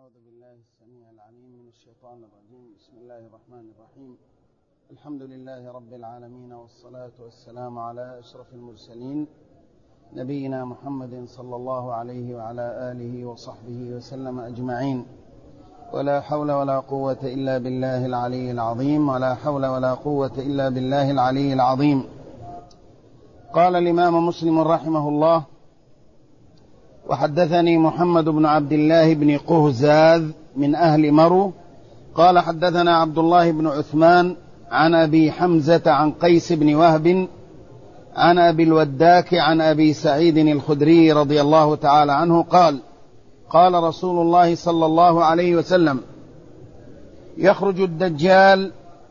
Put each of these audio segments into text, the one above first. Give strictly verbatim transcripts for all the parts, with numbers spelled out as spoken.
أعوذ بالله السميع العليم من الشيطان الرجيم. بسم الله الرحمن الرحيم. الحمد لله رب العالمين، والصلاة والسلام على أشرف المرسلين نبينا محمد صلى الله عليه وعلى آله وصحبه وسلم أجمعين. ولا حول ولا قوة إلا بالله العلي العظيم ولا حول ولا قوة إلا بالله العلي العظيم. قال الإمام مسلم رحمه الله: وحدثني محمد بن عبد الله بن قهزاذ من أهل مرو قال حدثنا عبد الله بن عثمان عن أبي حمزة عن قيس بن وهب عن أبي الوداك عن أبي سعيد الخدري رضي الله تعالى عنه قال: قال رسول الله صلى الله عليه وسلم: يخرج الدجال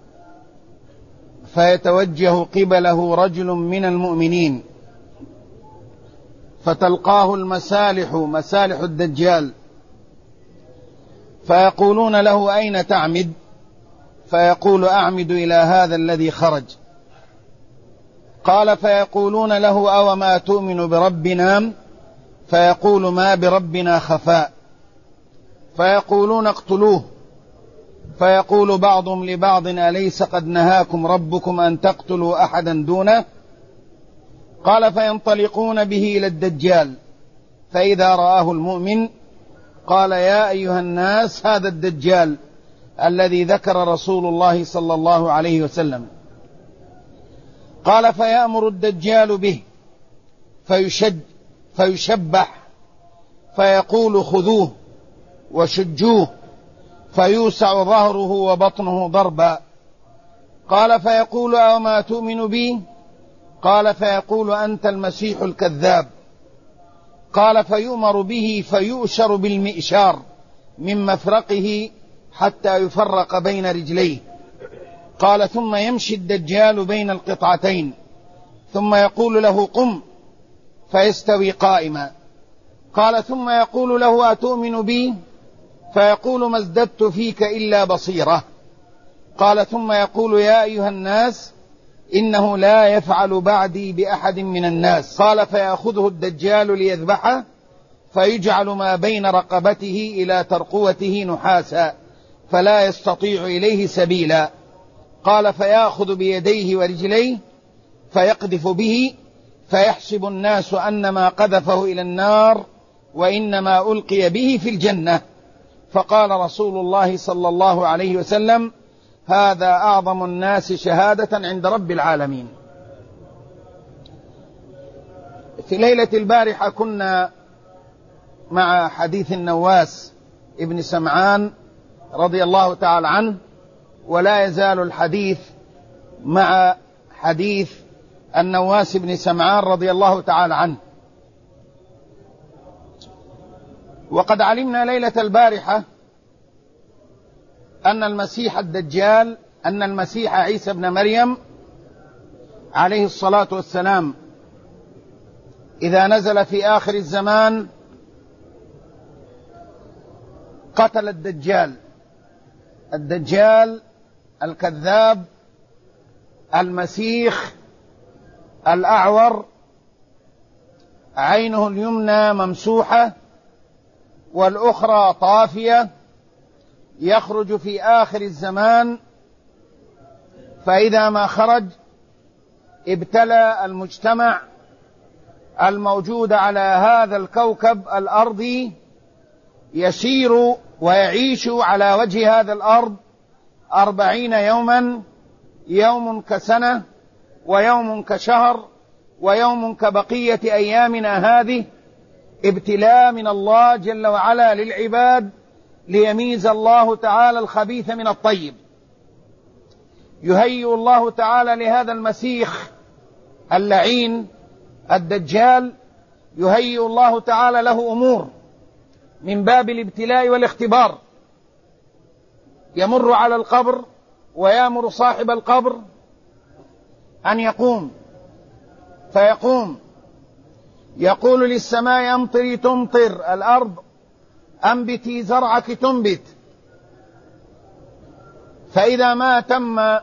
فيتوجه قبله رجل من المؤمنين فتلقاه المسالح مسالح الدجال فيقولون له: أين تعمد؟ فيقول: أعمد إلى هذا الذي خرج. قال: فيقولون له: أو ما تؤمن بربنا؟ فيقول: ما بربنا خفاء. فيقولون: اقتلوه. فيقول بعضهم لبعض: أليس قد نهاكم ربكم أن تقتلوا أحدا دونه؟ قال: فينطلقون به إلى الدجال، فإذا رآه المؤمن قال: يا أيها الناس، هذا الدجال الذي ذكر رسول الله صلى الله عليه وسلم. قال: فيأمر الدجال به فيشج فيشبح فيقول: خذوه وشجوه، فيوسع ظهره وبطنه ضربا. قال: فيقول: أو ما تؤمن بي؟ قال: فيقول: أنت المسيح الكذاب. قال: فيؤمر به فيؤشر بالمئشار من مفرقه حتى يفرق بين رجليه. قال: ثم يمشي الدجال بين القطعتين ثم يقول له: قم، فيستوي قائما. قال: ثم يقول له: أتؤمن بي؟ فيقول: ما ازددت فيك إلا بصيرة. قال: ثم يقول: يا أيها الناس، إنه لا يفعل بعدي بأحد من الناس. قال: فيأخذه الدجال ليذبحه فيجعل ما بين رقبته إلى ترقوته نحاسا فلا يستطيع إليه سبيلا. قال: فيأخذ بيديه ورجليه فيقذف به فيحسب الناس أنما قذفه إلى النار وإنما ألقي به في الجنة. فقال رسول الله صلى الله عليه وسلم: هذا أعظم الناس شهادة عند رب العالمين. في ليلة البارحة كنا مع حديث النواس ابن سمعان رضي الله تعالى عنه، ولا يزال الحديث مع حديث النواس بن سمعان رضي الله تعالى عنه. وقد علمنا ليلة البارحة أن المسيح الدجال أن المسيح عيسى بن مريم عليه الصلاة والسلام إذا نزل في آخر الزمان قتل الدجال الدجال الكذاب المسيخ الأعور، عينه اليمنى ممسوحة والأخرى طافية، يخرج في آخر الزمان، فإذا ما خرج ابتلى المجتمع الموجود على هذا الكوكب الأرضي، يسير ويعيش على وجه هذا الأرض أربعين يوما، يوم كسنة ويوم كشهر ويوم كبقية أيامنا هذه، ابتلاء من الله جل وعلا للعباد ليميز الله تعالى الخبيث من الطيب. يهيئ الله تعالى لهذا المسيخ اللعين الدجال، يهيئ الله تعالى له أمور من باب الابتلاء والاختبار. يمر على القبر ويأمر صاحب القبر أن يقوم، فيقوم يقول للسماء: أمطري تمطر، الأرض أنبتي زرعك تنبت. فإذا ما تم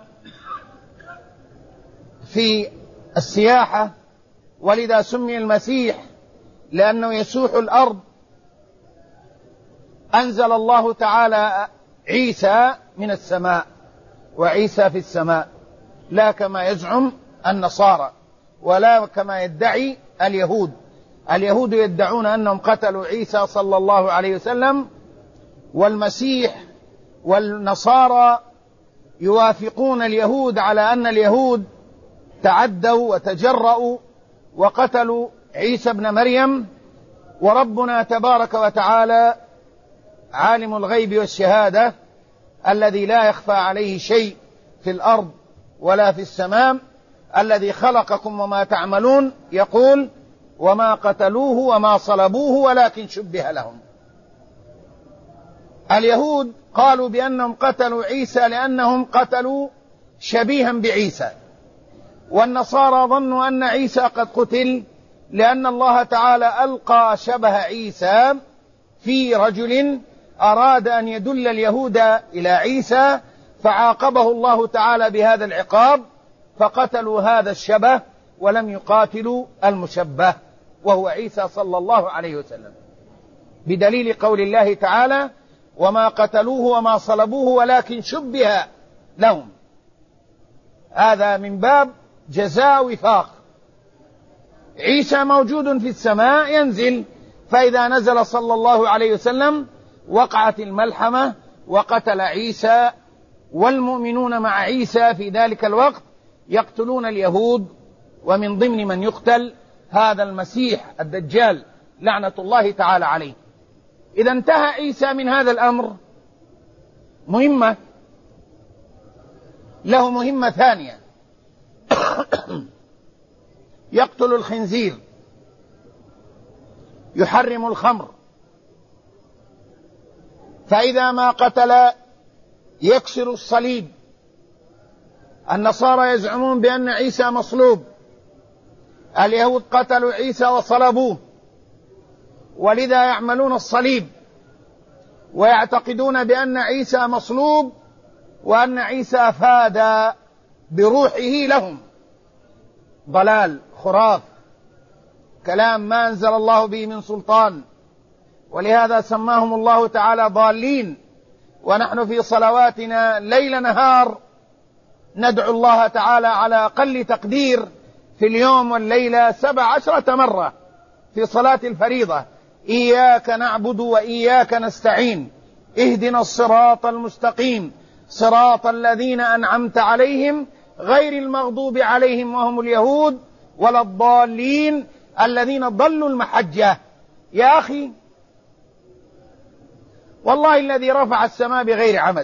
في السياحة، ولذا سمي المسيح لأنه يسوح الأرض أنزل الله تعالى عيسى من السماء، وعيسى في السماء، لا كما يزعم النصارى ولا كما يدعي اليهود. اليهود يدعون أنهم قتلوا عيسى صلى الله عليه وسلم، والمسيح والنصارى يوافقون اليهود على أن اليهود تعدوا وتجرؤوا وقتلوا عيسى ابن مريم. وربنا تبارك وتعالى عالم الغيب والشهادة الذي لا يخفى عليه شيء في الأرض ولا في السماء، الذي خلقكم وما تعملون، يقول: وما قتلوه وما صلبوه ولكن شبه لهم. اليهود قالوا بأنهم قتلوا عيسى لأنهم قتلوا شبيها بعيسى، والنصارى ظنوا أن عيسى قد قتل لأن الله تعالى ألقى شبه عيسى في رجل أراد أن يدل اليهود إلى عيسى، فعاقبه الله تعالى بهذا العقاب، فقتلوا هذا الشبه ولم يقاتلوا المشبه وهو عيسى صلى الله عليه وسلم، بدليل قول الله تعالى: وما قتلوه وما صلبوه ولكن شبه لهم. هذا من باب جزاء وفاق. عيسى موجود في السماء ينزل، فإذا نزل صلى الله عليه وسلم وقعت الملحمة وقتل عيسى، والمؤمنون مع عيسى في ذلك الوقت يقتلون اليهود، ومن ضمن من يقتل هذا المسيح الدجال لعنة الله تعالى عليه. إذا انتهى عيسى من هذا الأمر، مهمة له مهمة ثانية يقتل الخنزير، يحرم الخمر، فإذا ما قتل يكسر الصليب. النصارى يزعمون بأن عيسى مصلوب، اليهود قتلوا عيسى وصلبوه، ولذا يعملون الصليب ويعتقدون بأن عيسى مصلوب وأن عيسى فاد بروحه لهم. ضلال، خراف، كلام ما أنزل الله به من سلطان، ولهذا سماهم الله تعالى ضالين. ونحن في صلواتنا ليل نهار ندعو الله تعالى على أقل تقدير في اليوم والليلة سبع عشرة مرة في صلاة الفريضة: إياك نعبد وإياك نستعين، اهدنا الصراط المستقيم، صراط الذين أنعمت عليهم غير المغضوب عليهم وهم اليهود ولا الضالين الذين ضلوا المحجة. يا أخي، والله الذي رفع السماء بغير عمد،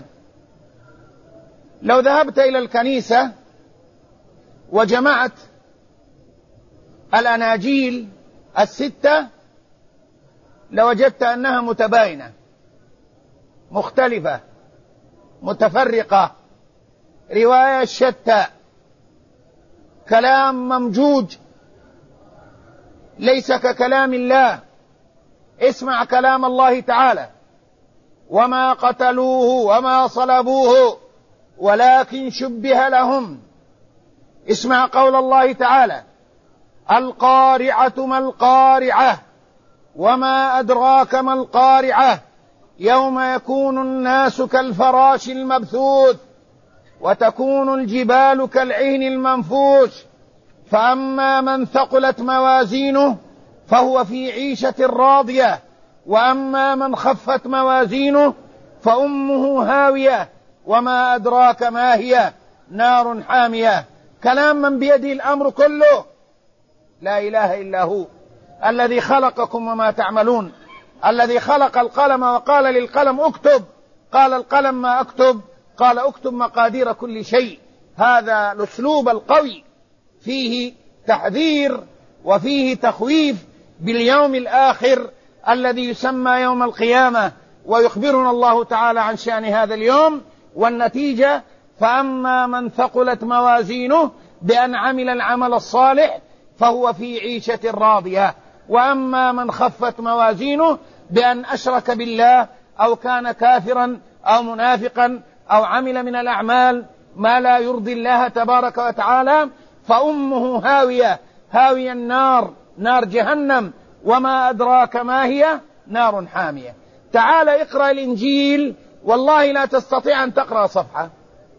لو ذهبت إلى الكنيسة وجمعت الأناجيل الستة لوجدت أنها متباينة، مختلفة، متفرقة، رواية شتى، كلام ممجوج، ليس ككلام الله. اسمع كلام الله تعالى: وما قتلوه وما صلبوه ولكن شبه لهم. اسمع قول الله تعالى: القارعة ما القارعة وما أدراك ما القارعة يوم يكون الناس كالفراش المبثوث وتكون الجبال كالعهن المنفوش، فأما من ثقلت موازينه فهو في عيشة راضية، وأما من خفت موازينه فأمه هاوية وما أدراك ما هي نار حامية. كلام من بيده الأمر كله، لا إله إلا هو، الذي خلقكم وما تعملون، الذي خلق القلم وقال للقلم اكتب، قال القلم ما أكتب، قال اكتب مقادير كل شيء. هذا الأسلوب القوي فيه تحذير وفيه تخويف باليوم الآخر الذي يسمى يوم القيامة، ويخبرنا الله تعالى عن شأن هذا اليوم. والنتيجة: فأما من ثقلت موازينه بأن عمل العمل الصالح فهو في عيشة راضية، وأما من خفت موازينه بأن أشرك بالله أو كان كافرا أو منافقا أو عمل من الأعمال ما لا يرضي الله تبارك وتعالى فأمه هاوية، هاوية النار، نار جهنم، وما أدراك ما هي نار حامية. تعال اقرأ الإنجيل والله لا تستطيع أن تقرأ صفحة.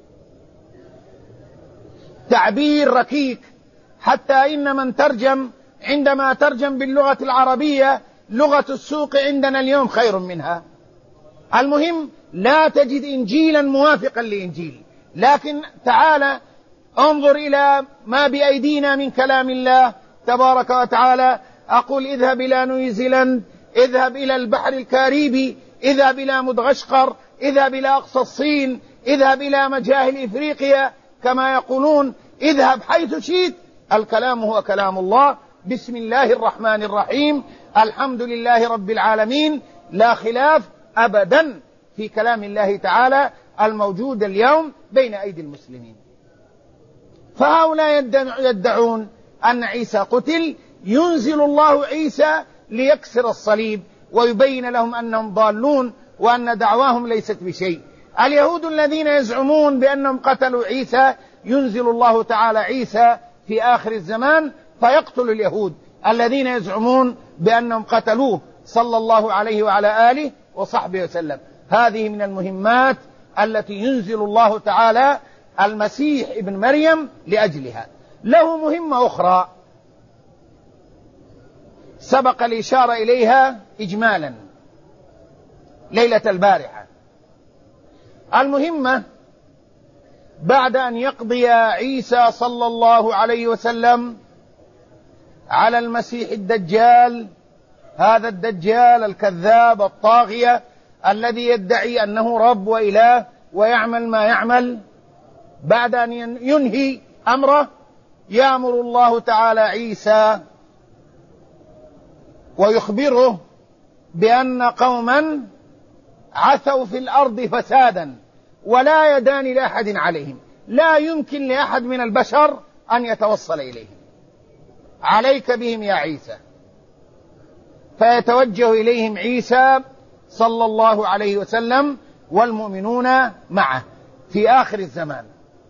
تعبير ركيك، حتى إن من ترجم عندما ترجم باللغة العربية لغة السوق عندنا اليوم خير منها. المهم لا تجد إنجيلا موافقا لإنجيل، لكن تعال انظر إلى ما بأيدينا من كلام الله تبارك وتعالى. أقول اذهب إلى نيوزيلاند، اذهب إلى البحر الكاريبي، اذهب إلى مدغشقر، اذهب إلى أقصى الصين، اذهب إلى مجاهل إفريقيا كما يقولون، اذهب حيث شئت، الكلام هو كلام الله. بسم الله الرحمن الرحيم، الحمد لله رب العالمين، لا خلاف أبدا في كلام الله تعالى الموجود اليوم بين أيدي المسلمين. فهؤلاء يدعون أن عيسى قتل، ينزل الله عيسى ليكسر الصليب ويبين لهم أنهم ضالون وأن دعواهم ليست بشيء. اليهود الذين يزعمون بأنهم قتلوا عيسى، ينزل الله تعالى عيسى في آخر الزمان فيقتل اليهود الذين يزعمون بأنهم قتلوه صلى الله عليه وعلى آله وصحبه وسلم. هذه من المهمات التي ينزل الله تعالى المسيح ابن مريم لأجلها. له مهمة أخرى سبق الإشارة إليها إجمالا ليلة البارحة. المهمة بعد أن يقضي عيسى صلى الله عليه وسلم على المسيح الدجال، هذا الدجال الكذاب الطاغية الذي يدعي أنه رب وإله ويعمل ما يعمل، بعد أن ينهي أمره يأمر الله تعالى عيسى ويخبره بأن قوما عثوا في الأرض فسادا ولا يدان لأحد عليهم، لا يمكن لأحد من البشر أن يتوصل إليهم، عليك بهم يا عيسى. فيتوجه إليهم عيسى صلى الله عليه وسلم والمؤمنون معه في آخر الزمان.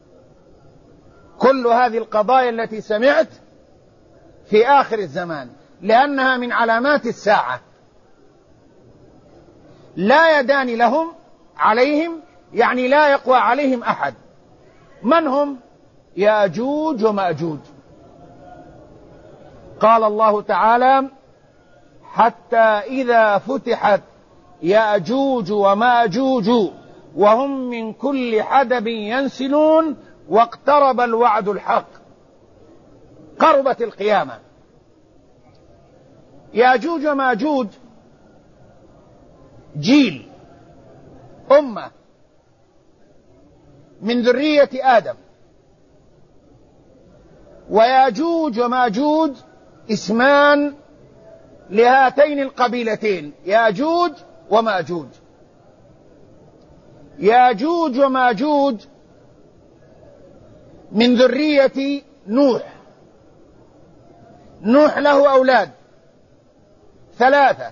كل هذه القضايا التي سمعت في آخر الزمان، لأنها من علامات الساعة. لا يدان لهم عليهم، يعني لا يقوى عليهم أحد. من هم؟ يأجوج ومأجوج. قال الله تعالى: حتى إذا فتحت يأجوج ومأجوج وهم من كل حدب ينسلون واقترب الوعد الحق. قربت القيامة. يأجوج ومأجوج جيل، أمة من ذرية آدم، ويأجوج ومأجوج اسمان لهاتين القبيلتين، يأجوج ومأجوج. يأجوج ومأجوج من ذرية نوح. نوح له أولاد ثلاثة: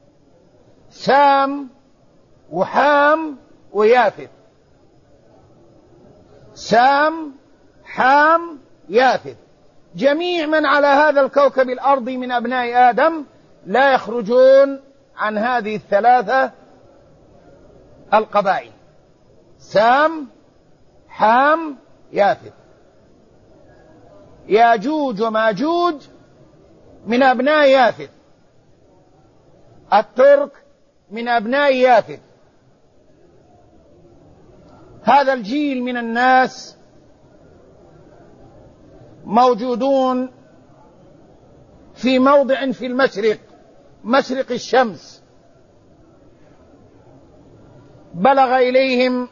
سام وحام ويافث. سام، حام، يافث. جميع من على هذا الكوكب الأرضي من أبناء آدم لا يخرجون عن هذه الثلاثة القبائل: سام، حام، يافث. ياجوج وماجوج من أبناء يافث. الترك من أبناء يافث. هذا الجيل من الناس موجودون في موضع في المشرق، مشرق الشمس. بلغ إليهم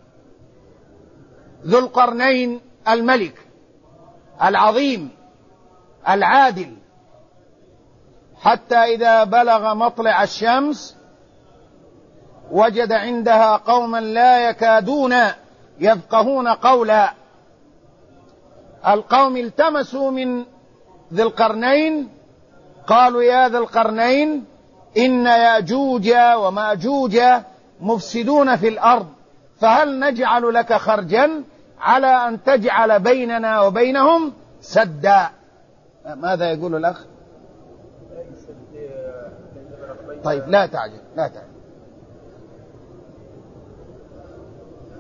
ذو القرنين الملك العظيم العادل، حتى إذا بلغ مطلع الشمس وجد عندها قوما لا يكادون يفقهون قولا. القوم التمسوا من ذي القرنين، قالوا: يا ذا القرنين، إن يأجوج ومأجوج مفسدون في الأرض، فهل نجعل لك خرجا على أن تجعل بيننا وبينهم سدا. ماذا يقول الأخ؟ طيب لا تعجل لا تعجل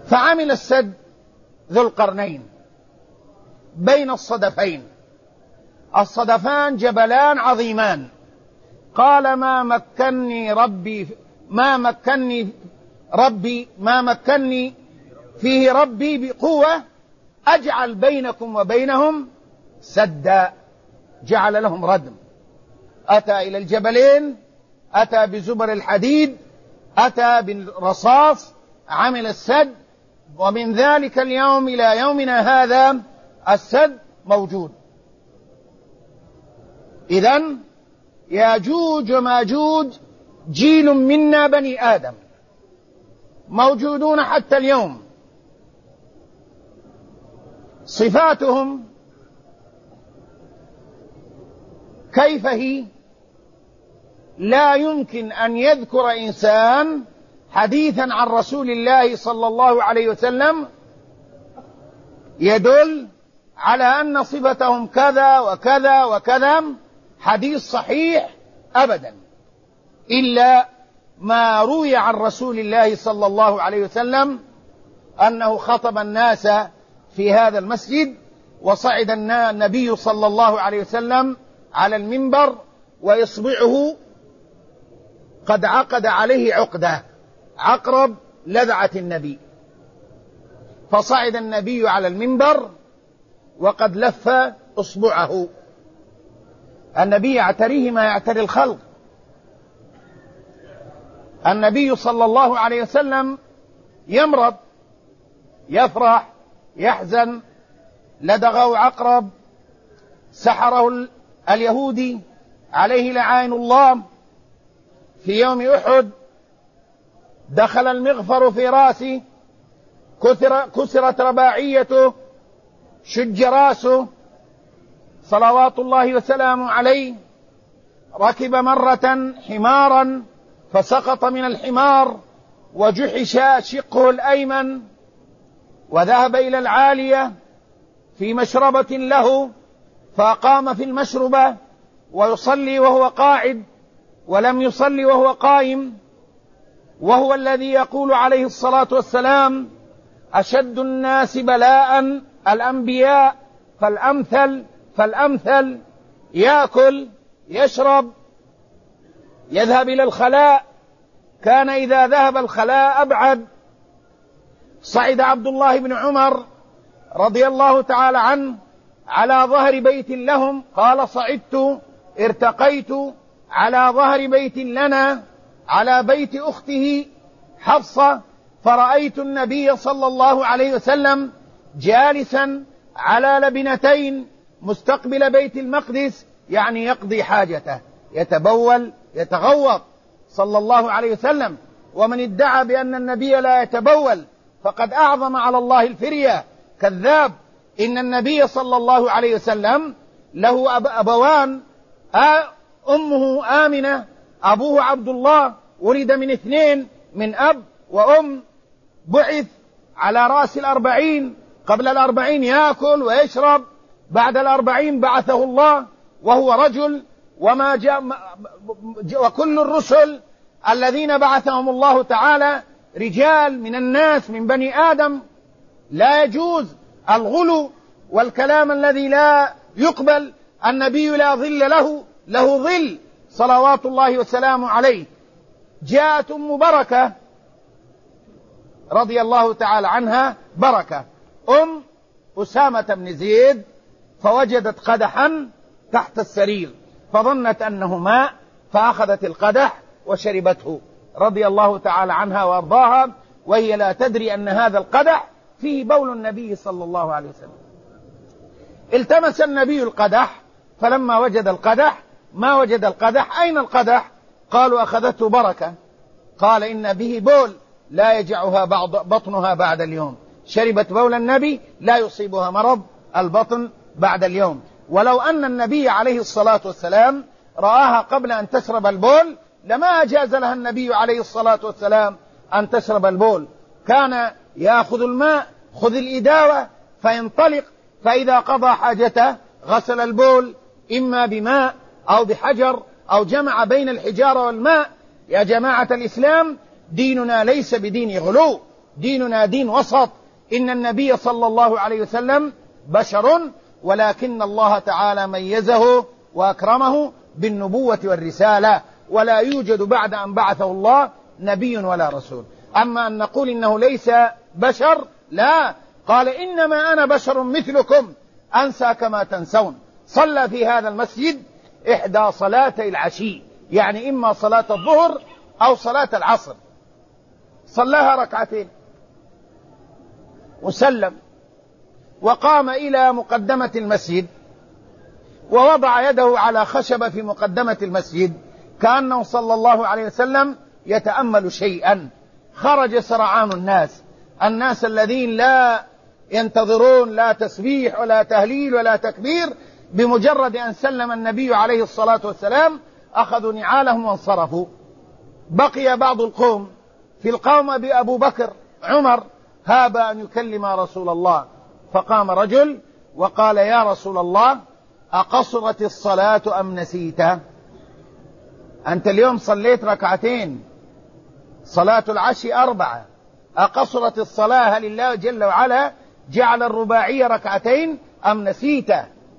فعمل السد ذو القرنين بين الصدفين. الصدفان جبلان عظيمان. قال ما مكنني ربي ما مكنني ربي ما مكنني فيه ربي بقوة أجعل بينكم وبينهم سدا. جعل لهم ردم. أتى إلى الجبلين، أتى بزبر الحديد، أتى بالرصاص، عمل السد، ومن ذلك اليوم إلى يومنا هذا السد موجود. إذن ياجوج وماجوج جيل منا بني آدم موجودون حتى اليوم. صفاتهم كيف هي؟ لا يمكن أن يذكر إنسان حديثا عن رسول الله صلى الله عليه وسلم يدل على أن صفتهم كذا وكذا وكذا حديث صحيح أبدا، إلا ما روي عن رسول الله صلى الله عليه وسلم أنه خطب الناس في هذا المسجد، وصعد النبي صلى الله عليه وسلم على المنبر وإصبعه قد عقد عليه عقدة عقرب لذعة النبي، فصعد النبي على المنبر وقد لف إصبعه. النبي يعتريه ما يعتري الخلق. النبي صلى الله عليه وسلم يمرض، يفرح، يحزن، لدغه عقرب، سحره اليهودي عليه لعائن الله في يوم أحد، دخل المغفر في راسه، كسر كسرت رباعيته، شج راسه صلوات الله وسلامه عليه، ركب مرة حمارا فسقط من الحمار وجحش شقه الأيمن، وذهب إلى العالية في مشربة له فقام في المشربة ويصلي وهو قاعد ولم يصلي وهو قائم، وهو الذي يقول عليه الصلاة والسلام أشد الناس بلاء الأنبياء فالأمثل فالأمثل، يأكل يشرب يذهب إلى الخلاء، كان إذا ذهب الخلاء أبعد. صعد عبد الله بن عمر رضي الله تعالى عنه على ظهر بيت لهم، قال صعدت ارتقيت على ظهر بيت لنا على بيت أخته حفصة، فرأيت النبي صلى الله عليه وسلم جالسا على لبنتين مستقبل بيت المقدس، يعني يقضي حاجته، يتبول يتغوط صلى الله عليه وسلم. ومن ادعى بأن النبي لا يتبول فقد أعظم على الله الفرية، كذاب. إن النبي صلى الله عليه وسلم له أب أبوان، أمه آمنة، أبوه عبد الله، ولد من اثنين، من أب وأم، بعث على رأس الأربعين، قبل الأربعين يأكل ويشرب، بعد الأربعين بعثه الله وهو رجل، وما جاء وكل الرسل الذين بعثهم الله تعالى رجال من الناس من بني آدم. لا يجوز الغلو والكلام الذي لا يقبل. النبي لا ظل له، له ظل صلوات الله وسلامه عليه. جاءت أم بركة رضي الله تعالى عنها، بركة أم أسامة بن زيد، فوجدت قدحا تحت السرير فظنت أنه ماء، فأخذت القدح وشربته رضي الله تعالى عنها وأرضاها، وهي لا تدري أن هذا القدح فيه بول النبي صلى الله عليه وسلم. التمس النبي القدح، فلما وجد القدح ما وجد القدح. أين القدح؟ قالوا أخذته بركة. قال إن به بول لا يجعها بعض بطنها بعد اليوم. شربت بول النبي لا يصيبها مرض البطن بعد اليوم. ولو أن النبي عليه الصلاة والسلام رآها قبل أن تشرب البول لما أجاز لها النبي عليه الصلاة والسلام أن تشرب البول. كان يأخذ الماء، خذ الإداوة فينطلق، فإذا قضى حاجته غسل البول إما بماء أو بحجر أو جمع بين الحجارة والماء. يا جماعة الإسلام، ديننا ليس بدين غلو ديننا دين وسط، إن النبي صلى الله عليه وسلم بشر، ولكن الله تعالى ميزه وأكرمه بالنبوة والرسالة، ولا يوجد بعد أن بعثه الله نبي ولا رسول. أما أن نقول إنه ليس بشر، لا، قال إنما أنا بشر مثلكم أنسى كما تنسون. صلى في هذا المسجد إحدى صلاتي العشي، يعني إما صلاة الظهر أو صلاة العصر، صلاها ركعتين وسلم، وقام إلى مقدمة المسجد ووضع يده على خشبة في مقدمة المسجد كأنه صلى الله عليه وسلم يتأمل شيئا. خرج سرعان الناس، الناس الذين لا ينتظرون لا تسبيح ولا تهليل ولا تكبير، بمجرد أن سلم النبي عليه الصلاة والسلام أخذوا نعالهم وانصرفوا. بقي بعض القوم، في القوم بأبو بكر عمر، هاب أن يكلم رسول الله، فقام رجل وقال: يا رسول الله، أقصرت الصلاة أم نسيت؟ أنت اليوم صليت ركعتين، صلاة العشي أربعة، أقصرت الصلاة؟ هل الله جل وعلا جعل الرباعية ركعتين أم نسيت؟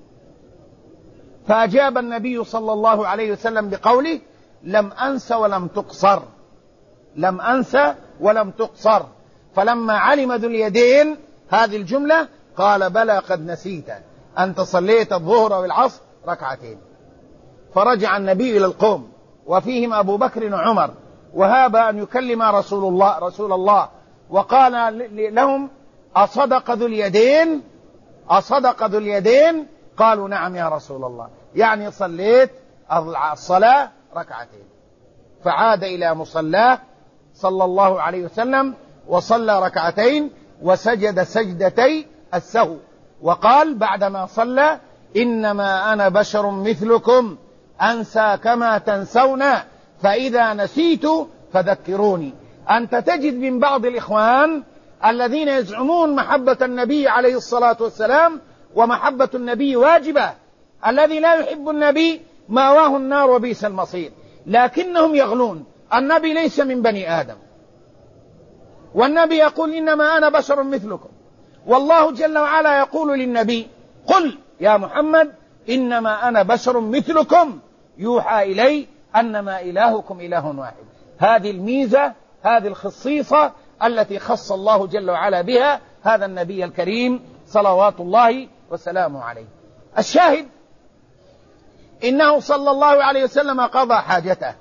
فأجاب النبي صلى الله عليه وسلم بقوله: لم أنس ولم تقصر، لم أنس ولم تقصر. فلما علم ذو اليدين هذه الجملة قال: بلى قد نسيت، أنت صليت الظهر والعصر ركعتين. فرجع النبي إلى القوم وفيهم أبو بكر وعمر، وهاب أن يكلم رسول الله رسول الله وقال لهم: أصدق ذو اليدين؟ أصدق ذو اليدين؟ قالوا: نعم يا رسول الله، يعني صليت الصلاة ركعتين. فعاد إلى مصلاه صلى الله عليه وسلم وصلى ركعتين وسجد سجدتي السهو، وقال بعدما صلى: إنما أنا بشر مثلكم أنسى كما تنسون، فإذا نسيت فذكروني. أنت تجد من بعض الإخوان الذين يزعمون محبة النبي عليه الصلاة والسلام، ومحبة النبي واجبة، الذي لا يحب النبي ماواه النار وبئس المصير، لكنهم يغلون. النبي ليس من بني آدم، والنبي يقول: إنما أنا بشر مثلكم، والله جل وعلا يقول للنبي: قل يا محمد إنما أنا بشر مثلكم يوحى إلي أنما إلهكم إله واحد. هذه الميزة، هذه الخصيصة التي خص الله جل وعلا بها هذا النبي الكريم صلوات الله وسلامه عليه. الشاهد إنه صلى الله عليه وسلم قضى حاجته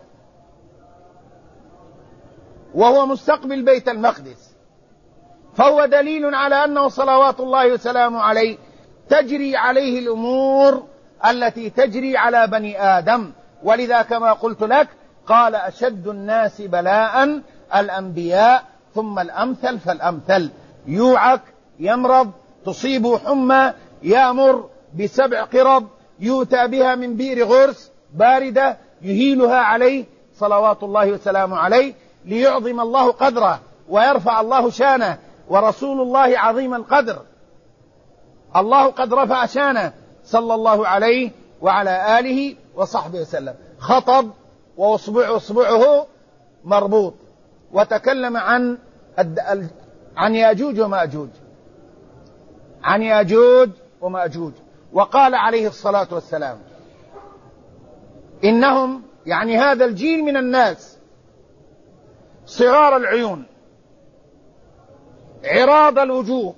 وهو مستقبل بيت المقدس، فهو دليل على أنه صلوات الله وسلامه عليه تجري عليه الأمور التي تجري على بني آدم. ولذا كما قلت لك قال: أشد الناس بلاء الأنبياء ثم الأمثل فالأمثل. يوعك، يمرض، تصيب حمى، يأمر بسبع قرب، يؤتى بها من بئر غرس باردة يهيلها عليه صلوات الله وسلامه عليه، ليعظم الله قدره ويرفع الله شانه، ورسول الله عظيم القدر، الله قد رفع شانه صلى الله عليه وعلى آله وصحبه وسلم. خطب وأصبعه أصبعه مربوط، وتكلم عن عن ياجوج وماجوج، عن ياجوج وماجوج، وقال عليه الصلاة والسلام: إنهم، يعني هذا الجيل من الناس، صغار العيون، عراض الوجوه،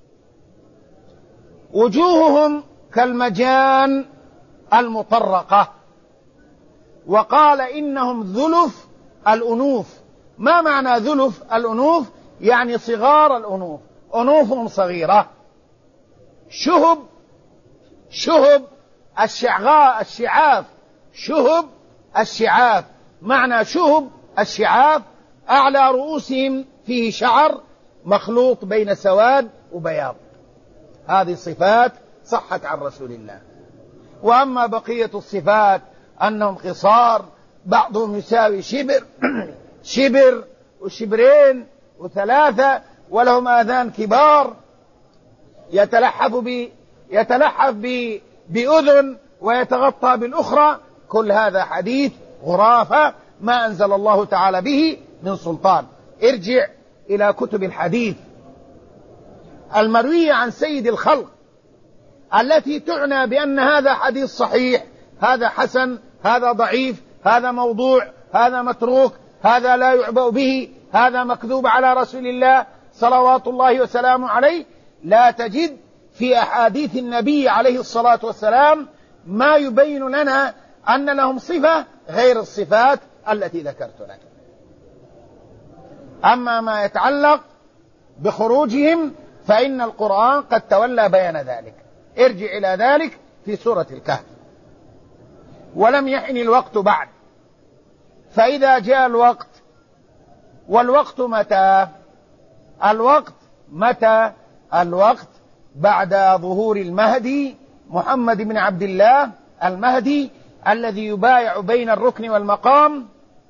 وجوههم كالمجان المطرقة، وقال: إنهم ذلف الأنوف. ما معنى ذلف الأنوف؟ يعني صغار الأنوف، أنوفهم صغيرة. شهب، شهب الشعغاء، الشعاف، شهب الشعاف، معنى شهب الشعاف أعلى رؤوسهم فيه شعر مخلوط بين سواد وبياض. هذه صفات صحت عن رسول الله. وأما بقية الصفات أنهم قصار، بعضهم يساوي شبر شبر وشبرين وثلاثة، ولهم آذان كبار، يتلحف ب يتلحف ب بأذن ويتغطى بالأخرى. كل هذا حديث غرافة ما أنزل الله تعالى به من سلطان. ارجع إلى كتب الحديث المروية عن سيد الخلق التي تعنى بأن هذا حديث صحيح، هذا حسن، هذا ضعيف، هذا موضوع، هذا متروك، هذا لا يعبأ به، هذا مكذوب على رسول الله صلوات الله وسلامه عليه. لا تجد في أحاديث النبي عليه الصلاة والسلام ما يبين لنا أن لهم صفة غير الصفات التي ذكرت لك. أما ما يتعلق بخروجهم فإن القرآن قد تولى بيان ذلك، ارجع إلى ذلك في سورة الكهف. ولم يحن الوقت بعد، فإذا جاء الوقت، والوقت متى؟ الوقت متى؟ الوقت بعد ظهور المهدي محمد بن عبد الله المهدي الذي يبايع بين الركن والمقام،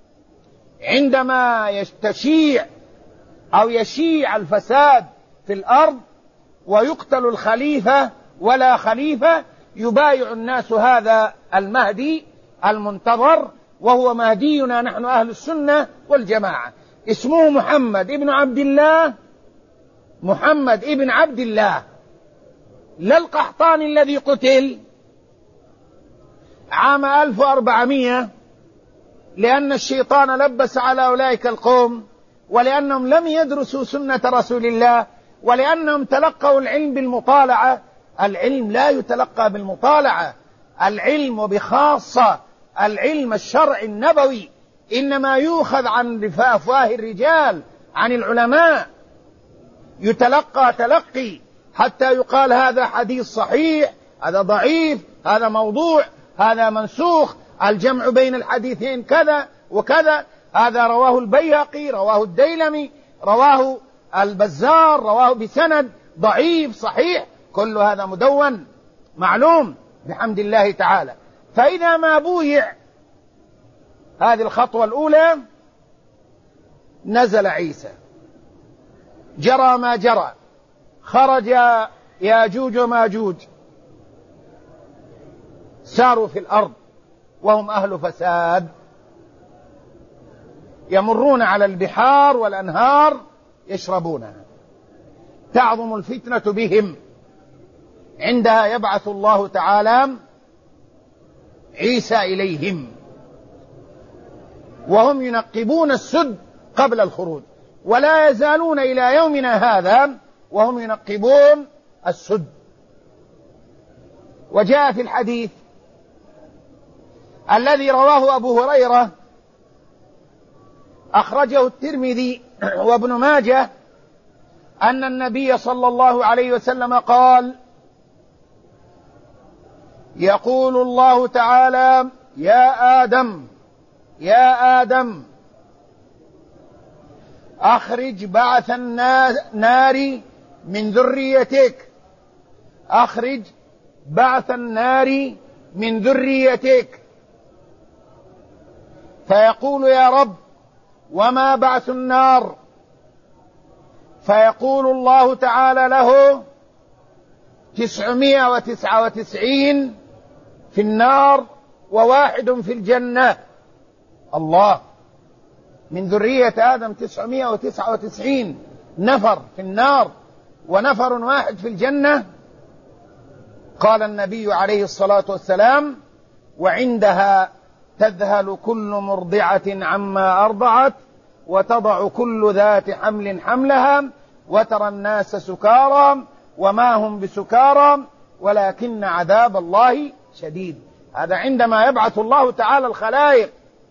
عندما يستشيع أو يشيع الفساد في الأرض ويقتل الخليفة ولا خليفة، يبايع الناس هذا المهدي المنتظر، وهو مهدينا نحن أهل السنة والجماعة، اسمه محمد ابن عبد الله، محمد ابن عبد الله، لا القحطاني الذي قتل عام ألف وأربعمائة لأن الشيطان لبس على أولئك القوم، ولأنهم لم يدرسوا سنة رسول الله، ولأنهم تلقوا العلم بالمطالعة. العلم لا يتلقى بالمطالعة، العلم وبخاصة العلم الشرعي النبوي إنما يؤخذ عن أفواه الرجال، عن العلماء، يتلقى تلقي حتى يقال هذا حديث صحيح، هذا ضعيف، هذا موضوع، هذا منسوخ، الجمع بين الحديثين كذا وكذا، هذا رواه البيهقي، رواه الديلمي، رواه البزار، رواه بسند ضعيف صحيح، كل هذا مدون معلوم بحمد الله تعالى. فإذا ما بويع هذه الخطوة الأولى، نزل عيسى، جرى ما جرى، خرج ياجوج وماجوج، ساروا في الأرض وهم أهل فساد، يمرون على البحار والأنهار يشربونها، تعظم الفتنة بهم، عندها يبعث الله تعالى عيسى إليهم وهم ينقبون السد قبل الخروج، ولا يزالون إلى يومنا هذا وهم ينقبون السد. وجاء في الحديث الذي رواه أبو هريرة أخرجه الترمذي وابن ماجه أن النبي صلى الله عليه وسلم قال: يقول الله تعالى: يا آدم يا آدم أخرج بعث النار من ذريتك، أخرج بعث النار من ذريتك. فيقول: يا رب وما بعث النار؟ فيقول الله تعالى له: تسعمائة وتسعة وتسعين في النار وواحد في الجنة. الله، من ذرية آدم تسعمائة وتسعة وتسعين نفر في النار ونفر واحد في الجنة. قال النبي عليه الصلاة والسلام: وعندها تذهل كل مرضعة عما أرضعت وتضع كل ذات حمل حملها وترى الناس سكارى وما هم بسكارى ولكن عذاب الله شديد. هذا عندما يبعث الله تعالى الخلائق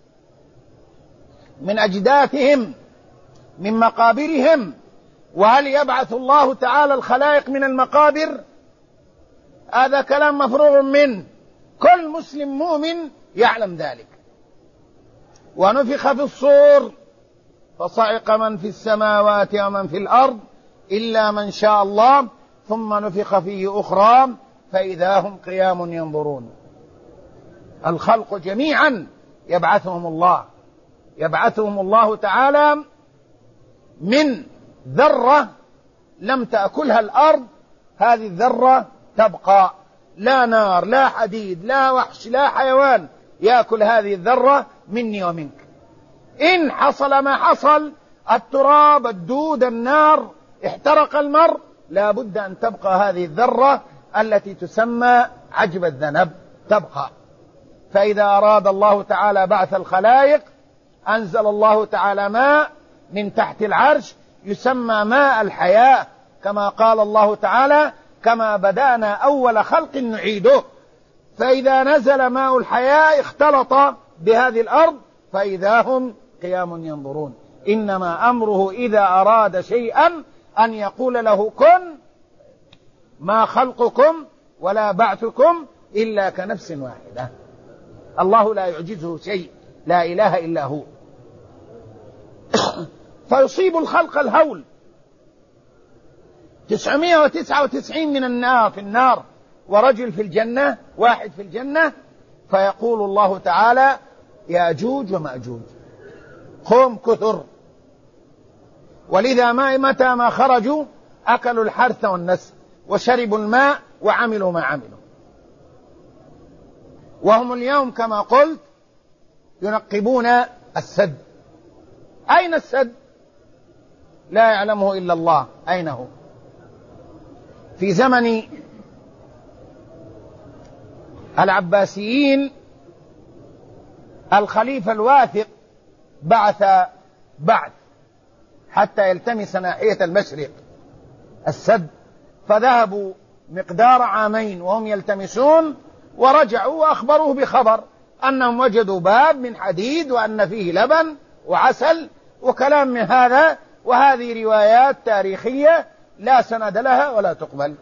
من أجداثهم من مقابرهم. وهل يبعث الله تعالى الخلائق من المقابر؟ هذا كلام مفروغ منه، كل مسلم مؤمن يعلم ذلك. ونفخ في الصور فصعق من في السماوات ومن في الأرض إلا من شاء الله ثم نفخ فيه أخرى فإذا هم قيام ينظرون. الخلق جميعا يبعثهم الله، يبعثهم الله تعالى من ذرة لم تأكلها الأرض، هذه الذرة تبقى، لا نار لا حديد لا وحش لا حيوان يأكل هذه الذرة مني ومنك. إن حصل ما حصل التراب، الدود، النار، احترق المرء، لا بد أن تبقى هذه الذرة التي تسمى عجب الذنب تبقى. فإذا أراد الله تعالى بعث الخلائق أنزل الله تعالى ماء من تحت العرش يسمى ماء الحياة، كما قال الله تعالى: كما بدأنا أول خلق نعيده. فإذا نزل ماء الحياة اختلط بهذه الأرض فإذا هم قيام ينظرون. إنما أمره إذا أراد شيئا أن يقول له كن، ما خلقكم ولا بعثكم إلا كنفس واحدة. الله لا يعجزه شيء، لا إله إلا هو. فيصيب الخلق الهول، تسعمائة وتسعة وتسعين من النار في النار ورجل في الجنة، واحد في الجنة. فيقول الله تعالى: يأجوج ومأجوج قوم كثر، ولذا ما متى ما خرجوا أكلوا الحرث والنسل وشربوا الماء وعملوا ما عملوا. وهم اليوم كما قلت ينقبون السد. أين السد؟ لا يعلمه إلا الله أين هو. في زمن العباسيين الخليفة الواثق بعث بعث حتى يلتمس ناحية المشرق السد، فذهبوا مقدار عامين وهم يلتمسون، ورجعوا وأخبروه بخبر أنهم وجدوا باب من حديد وأن فيه لبن وعسل وكلام من هذا، وهذه روايات تاريخية لا سند لها ولا تقبل.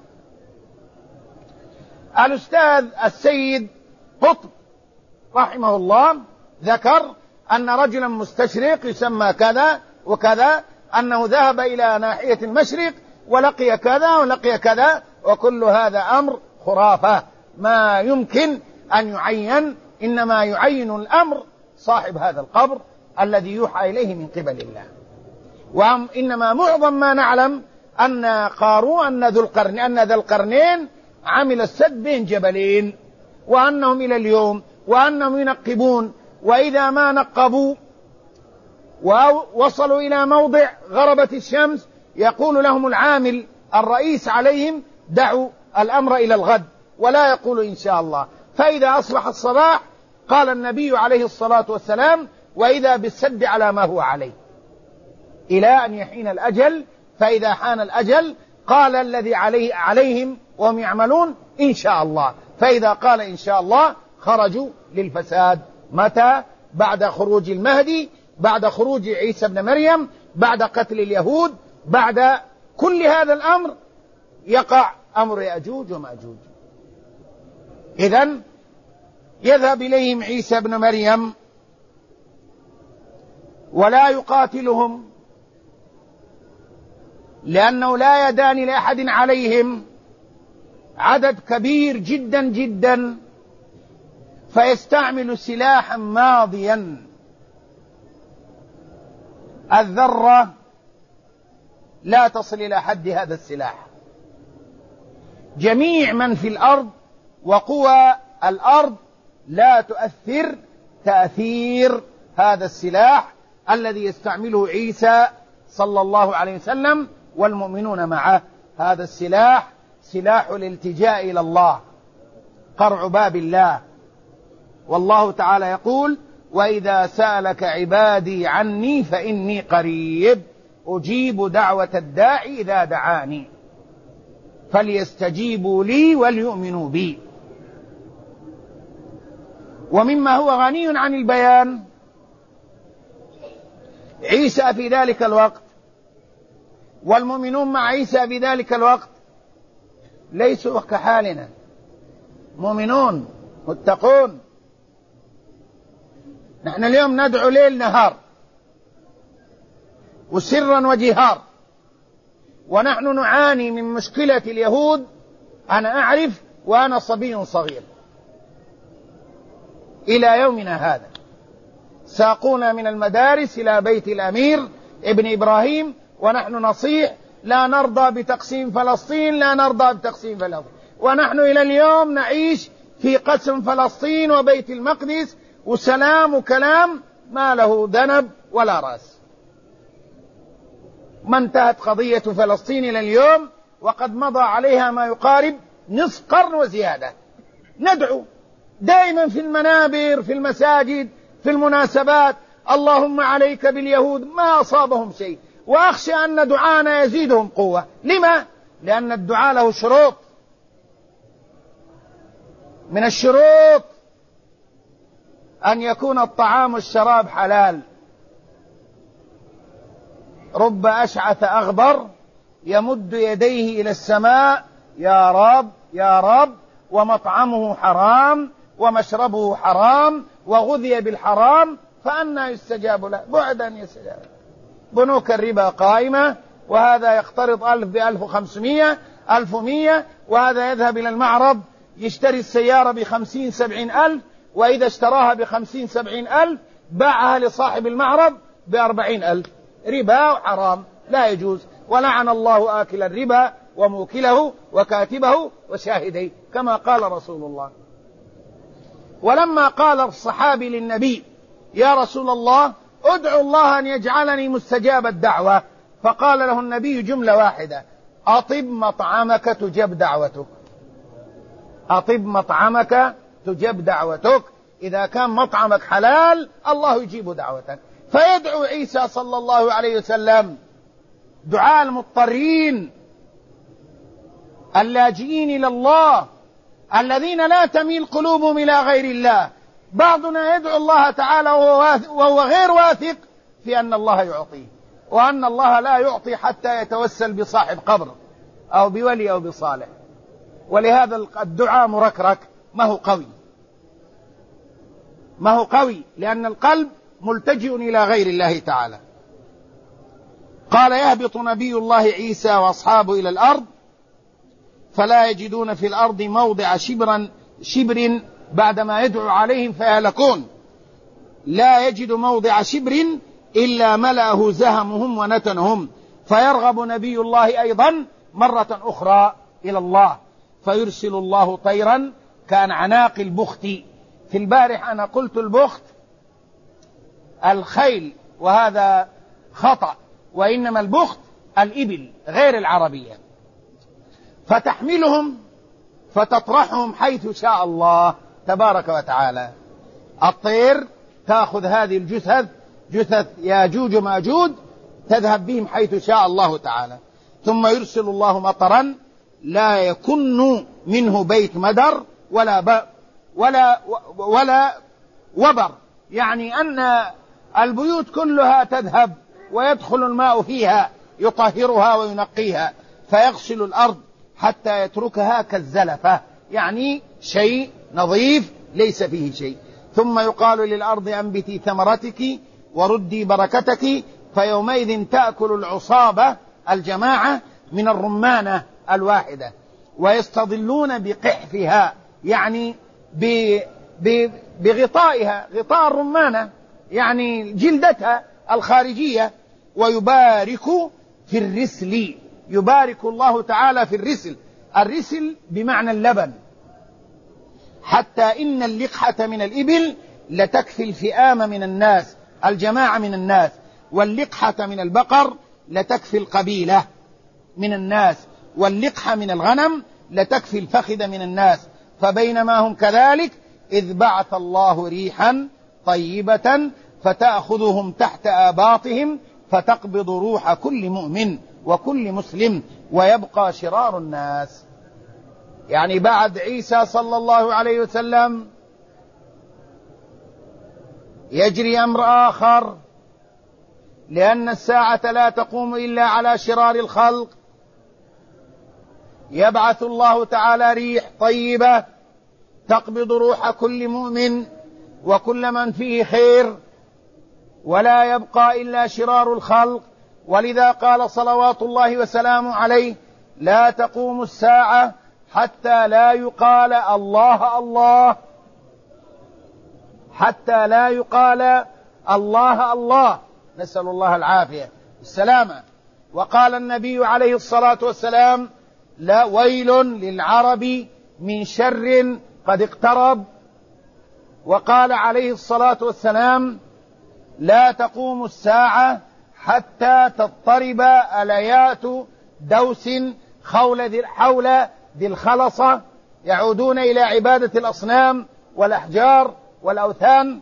الأستاذ السيد قطب رحمه الله ذكر أن رجلا مستشرق يسمى كذا وكذا أنه ذهب إلى ناحية المشرق ولقي كذا ولقي كذا، وكل هذا أمر خرافة ما يمكن أن يعين، إنما يعين الأمر صاحب هذا القبر الذي يوحى إليه من قبل الله. وإنما معظم ما نعلم أن قارون أن ذو القرن أن ذا القرنين عمل السد بين جبلين، وأنهم إلى اليوم وأنهم ينقبون، وإذا ما نقبوا ووصلوا إلى موضع غربت الشمس يقول لهم العامل الرئيس عليهم: دعوا الأمر إلى الغد، ولا يقول إن شاء الله. فإذا أصبح الصباح قال النبي عليه الصلاة والسلام: وإذا بالسد على ما هو عليه، إلى أن يحين الأجل. فإذا حان الأجل قال الذي عليه عليهم وهم يعملون: إن شاء الله. فإذا قال إن شاء الله خرجوا للفساد. متى؟ بعد خروج المهدي، بعد خروج عيسى ابن مريم، بعد قتل اليهود، بعد كل هذا الأمر يقع أمر يأجوج ومأجوج. إذن يذهب إليهم عيسى ابن مريم ولا يقاتلهم لأنه لا يدان لأحد عليهم، عدد كبير جدا جدا، فيستعمل سلاحا ماضيا الذرة لا تصل إلى حد هذا السلاح. جميع من في الأرض وقوى الأرض لا تؤثر تأثير هذا السلاح الذي يستعمله عيسى صلى الله عليه وسلم والمؤمنون معه. هذا السلاح سلاح الالتجاء إلى الله، قرع باب الله. والله تعالى يقول: وإذا سألك عبادي عني فإني قريب أجيب دعوة الداعي إذا دعاني فليستجيبوا لي وليؤمنوا بي. ومما هو غني عن البيان، عيسى في ذلك الوقت والمؤمنون مع عيسى في ذلك الوقت ليسوا كحالنا، مؤمنون متقون. نحن اليوم ندعو ليل نهار وسرا وجهار، ونحن نعاني من مشكلة اليهود. أنا أعرف وأنا صبي صغير إلى يومنا هذا ساقونا من المدارس إلى بيت الأمير ابن إبراهيم ونحن نصيح: لا نرضى بتقسيم فلسطين، لا نرضى بتقسيم فلسطين. ونحن إلى اليوم نعيش في قسم فلسطين وبيت المقدس وسلام وكلام ما له ذنب ولا رأس. ما انتهت قضية فلسطين إلى اليوم وقد مضى عليها ما يقارب نصف قرن وزيادة. ندعو دائما في المنابر، في المساجد، في المناسبات: اللهم عليك باليهود، ما أصابهم شيء، وأخشى أن دعانا يزيدهم قوة. لما؟ لأن الدعاء له شروط. من الشروط أن يكون الطعام والشراب حلال. رب أشعث أغبر يمد يديه إلى السماء: يا رب يا رب، ومطعمه حرام ومشربه حرام وغذي بالحرام، فأنى يستجاب له؟ بعد أن يستجاب. بنوك الربا قائمة، وهذا يقترض ألف بألف وخمسمائة ألف ومية، وهذا يذهب إلى المعرض يشتري السيارة بخمسين سبعين ألف، وإذا اشتراها بخمسين سبعين ألف باعها لصاحب المعرض بأربعين ألف. ربا وحرام لا يجوز. ولعن الله آكل الربا وموكله وكاتبه وشاهديه، كما قال رسول الله. ولما قال الصحابي للنبي: يا رسول الله ادعو الله أن يجعلني مستجاب الدعوة، فقال له النبي جملة واحدة: أطب مطعمك تجب دعوتك. أطب مطعمك تجب دعوتك. إذا كان مطعمك حلال الله يجيب دعوتك. فيدعو عيسى صلى الله عليه وسلم دعاء المضطرين اللاجئين إلى الله، الذين لا تميل قلوبهم إلى غير الله. بعضنا يدعو الله تعالى وهو غير واثق في أن الله يعطيه، وأن الله لا يعطي حتى يتوسل بصاحب قبر أو بولي أو بصالح. ولهذا الدعاء مركرك، ما هو قوي، ما هو قوي، لأن القلب ملتجئ إلى غير الله تعالى. قال: يهبط نبي الله عيسى وأصحابه إلى الأرض فلا يجدون في الأرض موضع شبرا شبر بعدما يدعو عليهم فيهلكون. لا يجد موضع شبر إلا ملأه زهمهم ونتنهم. فيرغب نبي الله أيضا مرة أخرى إلى الله، فيرسل الله طيرا كان عناق البخت. في البارح أنا قلت البخت الخيل، وهذا خطأ، وإنما البخت الإبل غير العربية. فتحملهم فتطرحهم حيث شاء الله تبارك وتعالى. الطير تأخذ هذه الجثث، جثث ياجوج وماجوج، تذهب بهم حيث شاء الله تعالى. ثم يرسل الله مطرا لا يكن منه بيت مدر ولا ب... ولا ولا وبر، يعني أن البيوت كلها تذهب ويدخل الماء فيها يطهرها وينقيها، فيغسل الأرض حتى يتركها كالزلفة، يعني شيء نظيف ليس فيه شيء. ثم يقال للأرض أنبتي ثمرتك وردي بركتك، فيومئذ تأكل العصابة الجماعة من الرمانة الواحدة، ويستظلون بقحفها، يعني بغطائها، غطاء الرمانة يعني جلدتها الخارجية. ويبارك في الرسل، يبارك الله تعالى في الرسل. الرسل بمعنى اللبن، حتى إن اللقحة من الإبل لتكفي الفئام من الناس، الجماعة من الناس، واللقحة من البقر لتكفي القبيلة من الناس، واللقحة من الغنم لتكفي الفخذ من الناس. فبينما هم كذلك إذ بعث الله ريحا طيبة فتأخذهم تحت آباطهم فتقبض روح كل مؤمن وكل مسلم ويبقى شرار الناس. يعني بعد عيسى صلى الله عليه وسلم يجري أمر آخر، لأن الساعة لا تقوم إلا على شرار الخلق. يبعث الله تعالى ريح طيبة تقبض روح كل مؤمن وكل من فيه خير، ولا يبقى إلا شرار الخلق. ولذا قال صلوات الله وسلامه عليه: لا تقوم الساعة حتى لا يقال الله الله، حتى لا يقال الله الله، نسأل الله العافية السلامة. وقال النبي عليه الصلاة والسلام: لا ويل للعرب من شر قد اقترب. وقال عليه الصلاة والسلام: لا تقوم الساعة حتى تضطرب أليات دوس حول ذي الخلصة، يعودون إلى عبادة الأصنام والأحجار والأوثان،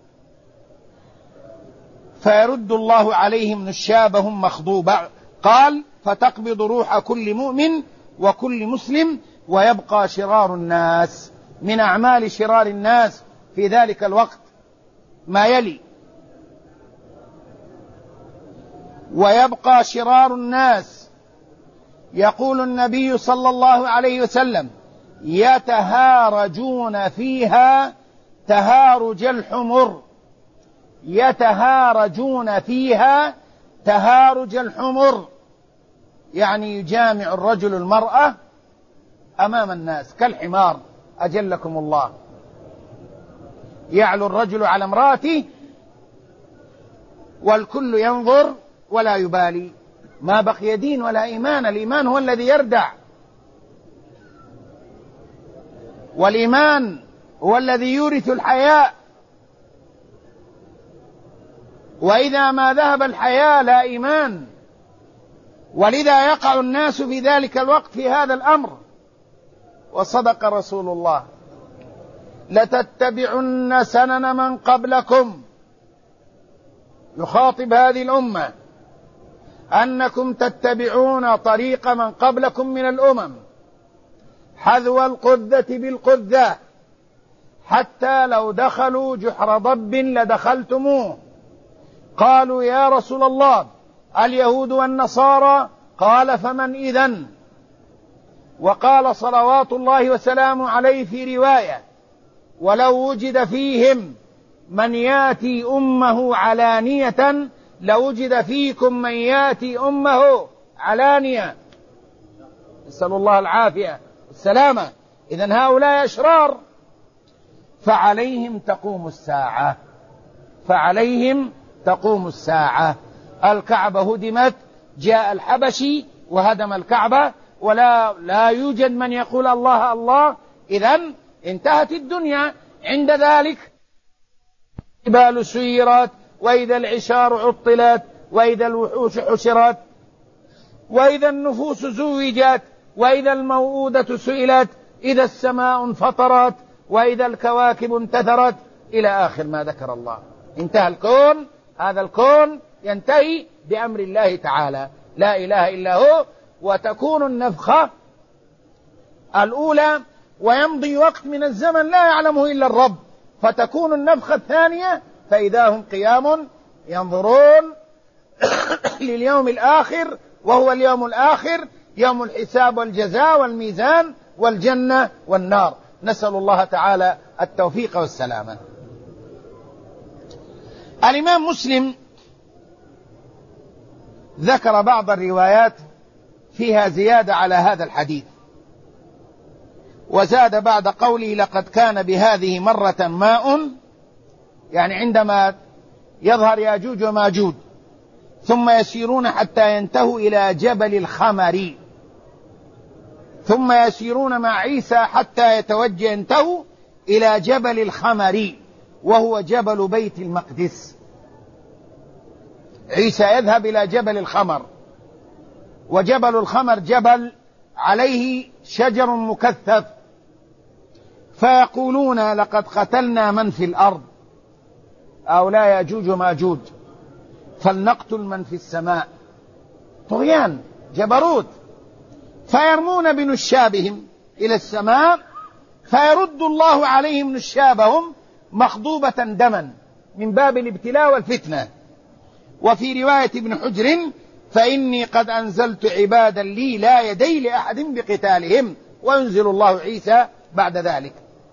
فيرد الله عليهم نشابهم مخضوبا. قال: فتقبض روح كل مؤمن وكل مسلم ويبقى شرار الناس. من أعمال شرار الناس في ذلك الوقت ما يلي: ويبقى شرار الناس، يقول النبي صلى الله عليه وسلم: يتهارجون فيها تهارج الحمر. يتهارجون فيها تهارج الحمر، يعني يجامع الرجل المرأة أمام الناس كالحمار، أجلكم الله. يعلو الرجل على امرأته والكل ينظر ولا يبالي، ما بقي دين ولا إيمان. الإيمان هو الذي يردع، والإيمان هو الذي يورث الحياء، وإذا ما ذهب الحياء لا إيمان. ولذا يقع الناس في ذلك الوقت في هذا الأمر. وصدق رسول الله: لتتبعن سنن من قبلكم، يخاطب هذه الأمة، أنكم تتبعون طريق من قبلكم من الأمم، حذو القذة بالقذة، حتى لو دخلوا جحر ضب لدخلتموه. قالوا: يا رسول الله، اليهود والنصارى؟ قال: فمن إذن؟ وقال صلوات الله وسلامه عليه في رواية: ولو وجد فيهم من ياتي أمه علانية لوجد فيكم من ياتي أمه علانية. نسأل الله العافية والسلامة. إذن هؤلاء أشرار، فعليهم تقوم الساعة. فعليهم تقوم الساعة. الكعبة هدمت، جاء الحبشي وهدم الكعبة، ولا لا يوجد من يقول الله الله. إذن انتهت الدنيا عند ذلك. الجبال سيرت، وإذا العشار عطلت، وإذا الوحوش حشرت، وإذا النفوس زوجت، وإذا الموءودة سئلت، إذا السماء انفطرت، وإذا الكواكب انتثرت، إلى آخر ما ذكر الله. انتهى الكون. هذا الكون ينتهي بأمر الله تعالى، لا إله إلا هو. وتكون النفخة الأولى ويمضي وقت من الزمن لا يعلمه إلا الرب، فتكون النفخة الثانية فإذا هم قيام ينظرون لليوم الآخر، وهو اليوم الآخر، يوم الحساب والجزاء والميزان والجنة والنار. نسأل الله تعالى التوفيق والسلامة. الإمام مسلم ذكر بعض الروايات فيها زيادة على هذا الحديث، وزاد بعد قوله: لقد كان بهذه مرة ماء، يعني عندما يظهر ياجوج وماجوج، ثم يسيرون حتى ينتهوا إلى جبل الخمر، ثم يسيرون مع عيسى حتى يتوجه ينتهوا إلى جبل الخمر، وهو جبل بيت المقدس. عيسى يذهب إلى جبل الخمر، وجبل الخمر جبل عليه شجر مكثف، فيقولون: لقد قتلنا من في الأرض، أو لا ياجوج وماجوج، فلنقتل من في السماء. طغيان، جبروت. فيرمون بنشابهم إلى السماء، فيرد الله عليهم نشابهم مخضوبة دما من باب الابتلاء والفتنة. وفي رواية ابن حجر: فإني قد أنزلت عبادا لي لا يدي لأحد بقتالهم، وينزل الله عيسى بعد ذلك.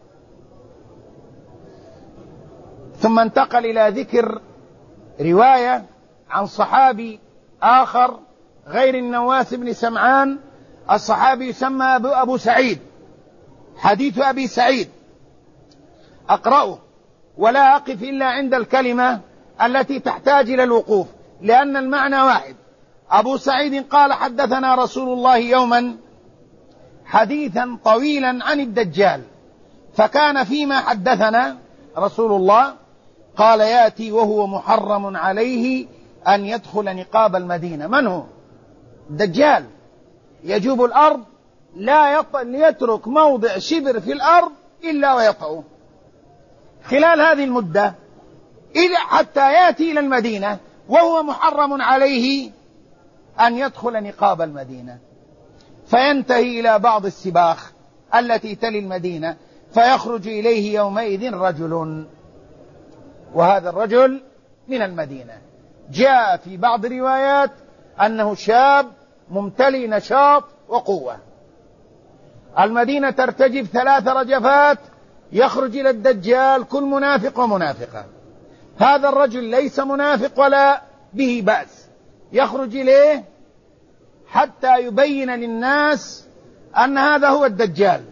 ثم انتقل إلى ذكر رواية عن صحابي آخر غير النواس بن سمعان. الصحابي يسمى أبو سعيد. حديث أبي سعيد أقرأه ولا أقف إلا عند الكلمة التي تحتاج إلى الوقوف، لأن المعنى واحد. أبو سعيد قال: حدثنا رسول الله يوما حديثا طويلا عن الدجال، فكان فيما حدثنا رسول الله قال: يأتي وهو محرم عليه أن يدخل نقاب المدينة. من هو؟ الدجال. يجوب الأرض لا يطل يترك موضع شبر في الأرض إلا ويطأه خلال هذه المدة إلى حتى يأتي إلى المدينة، وهو محرم عليه أن يدخل نقاب المدينة، فينتهي إلى بعض السباخ التي تلي المدينة، فيخرج إليه يومئذ رجل، وهذا الرجل من المدينة. جاء في بعض الروايات أنه شاب ممتلئ نشاط وقوة. المدينة ترتجف ثلاث رجفات، يخرج إلى الدجال كل منافق ومنافقة. هذا الرجل ليس منافق ولا به بأس، يخرج إليه حتى يبين للناس أن هذا هو الدجال.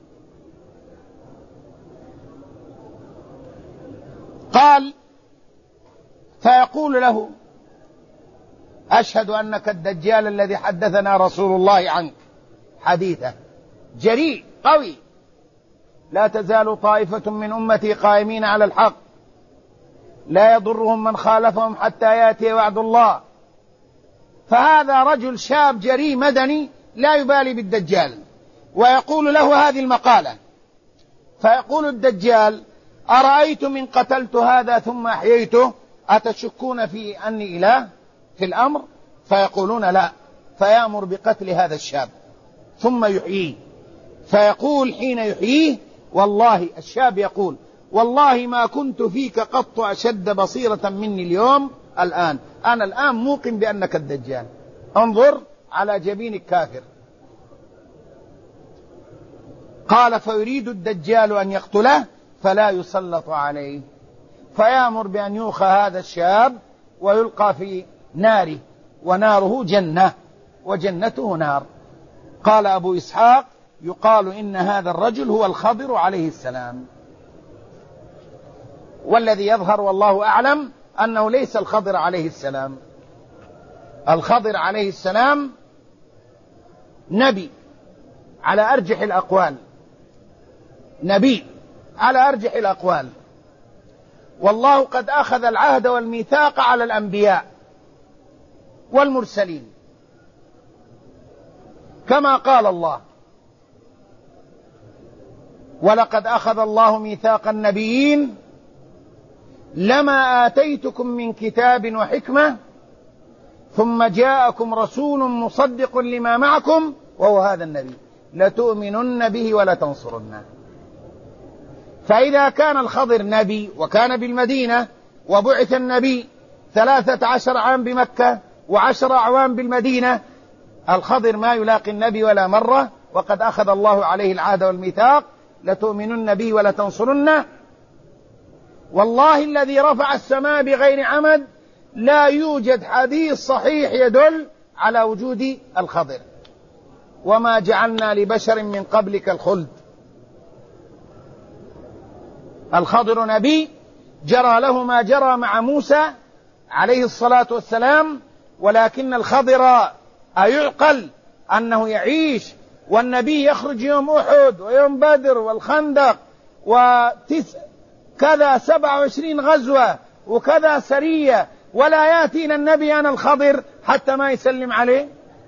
قال: فيقول له: أشهد أنك الدجال الذي حدثنا رسول الله عنك حديثه. جريء قوي: لا تزال طائفة من أمتي قائمين على الحق لا يضرهم من خالفهم حتى يأتي وعد الله. فهذا رجل شاب جريء مدني لا يبالي بالدجال، ويقول له هذه المقالة. فيقول الدجال: أرأيتم إن قتلت هذا ثم أحييته أتشكون في أني إله في الأمر؟ فيقولون لا. فيأمر بقتل هذا الشاب ثم يحييه. فيقول حين يحييه: والله، الشاب يقول: والله ما كنت فيك قط أشد بصيرة مني اليوم الآن. أنا الآن موقن بأنك الدجال. انظر على جبين الكافر. قال: فيريد الدجال أن يقتله فلا يسلط عليه، فيأمر بأن يوخى هذا الشاب ويلقى في ناره، وناره جنة وجنته نار. قال أبو إسحاق: يقال إن هذا الرجل هو الخضر عليه السلام. والذي يظهر والله أعلم أنه ليس الخضر عليه السلام. الخضر عليه السلام نبي على أرجح الأقوال، نبي على أرجح الأقوال. والله قد أخذ العهد والميثاق على الأنبياء والمرسلين، كما قال الله: ولقد أخذ الله ميثاق النبيين لما آتيتكم من كتاب وحكمة ثم جاءكم رسول مصدق لما معكم وهو هذا النبي لتؤمنن به ولتنصرنه. فإذا كان الخضر نبي وكان بالمدينة وبعث النبي ثلاثة عشر عام بمكة وعشر أعوام بالمدينة، الخضر ما يلاقي النبي ولا مرة، وقد أخذ الله عليه العهد والميثاق لتؤمنن به ولتنصرنه. والله الذي رفع السماء بغير عمد لا يوجد حديث صحيح يدل على وجود الخضر. وما جعلنا لبشر من قبلك الخلد. الخضر نبي جرى له ما جرى مع موسى عليه الصلاة والسلام، ولكن الخضر أيعقل أنه يعيش والنبي يخرج يوم أحد ويوم بدر والخندق وتس كذا سبع وعشرين غزوة وكذا سرية، ولا يأتينا النبي أنا الخضر حتى ما يسلم عليه؟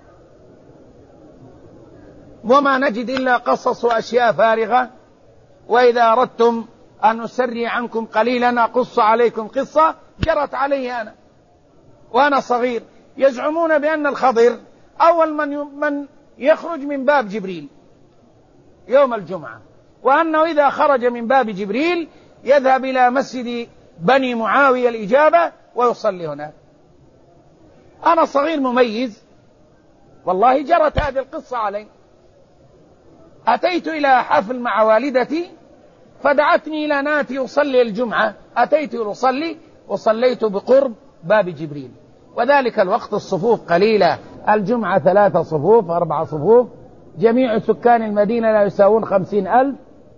وما نجد إلا قصص وأشياء فارغة. وإذا أردتم أن نسري عنكم قليلا أقص عليكم قصة جرت علي أنا وأنا صغير. يزعمون بأن الخضر أول من من يخرج من باب جبريل يوم الجمعة، وأنه إذا خرج من باب جبريل يذهب إلى مسجد بني معاوية الإجابة ويصلي هناك. أنا صغير مميز والله جرت هذه القصة علي. أتيت إلى حفل مع والدتي فدعتني إلى ناتي أصلي الجمعة، أتيت لأصلي وصليت بقرب باب جبريل، وذلك الوقت الصفوف قليلة، الجمعة ثلاثة صفوف أربعة صفوف، جميع سكان المدينة لا يساوون خمسين ألف.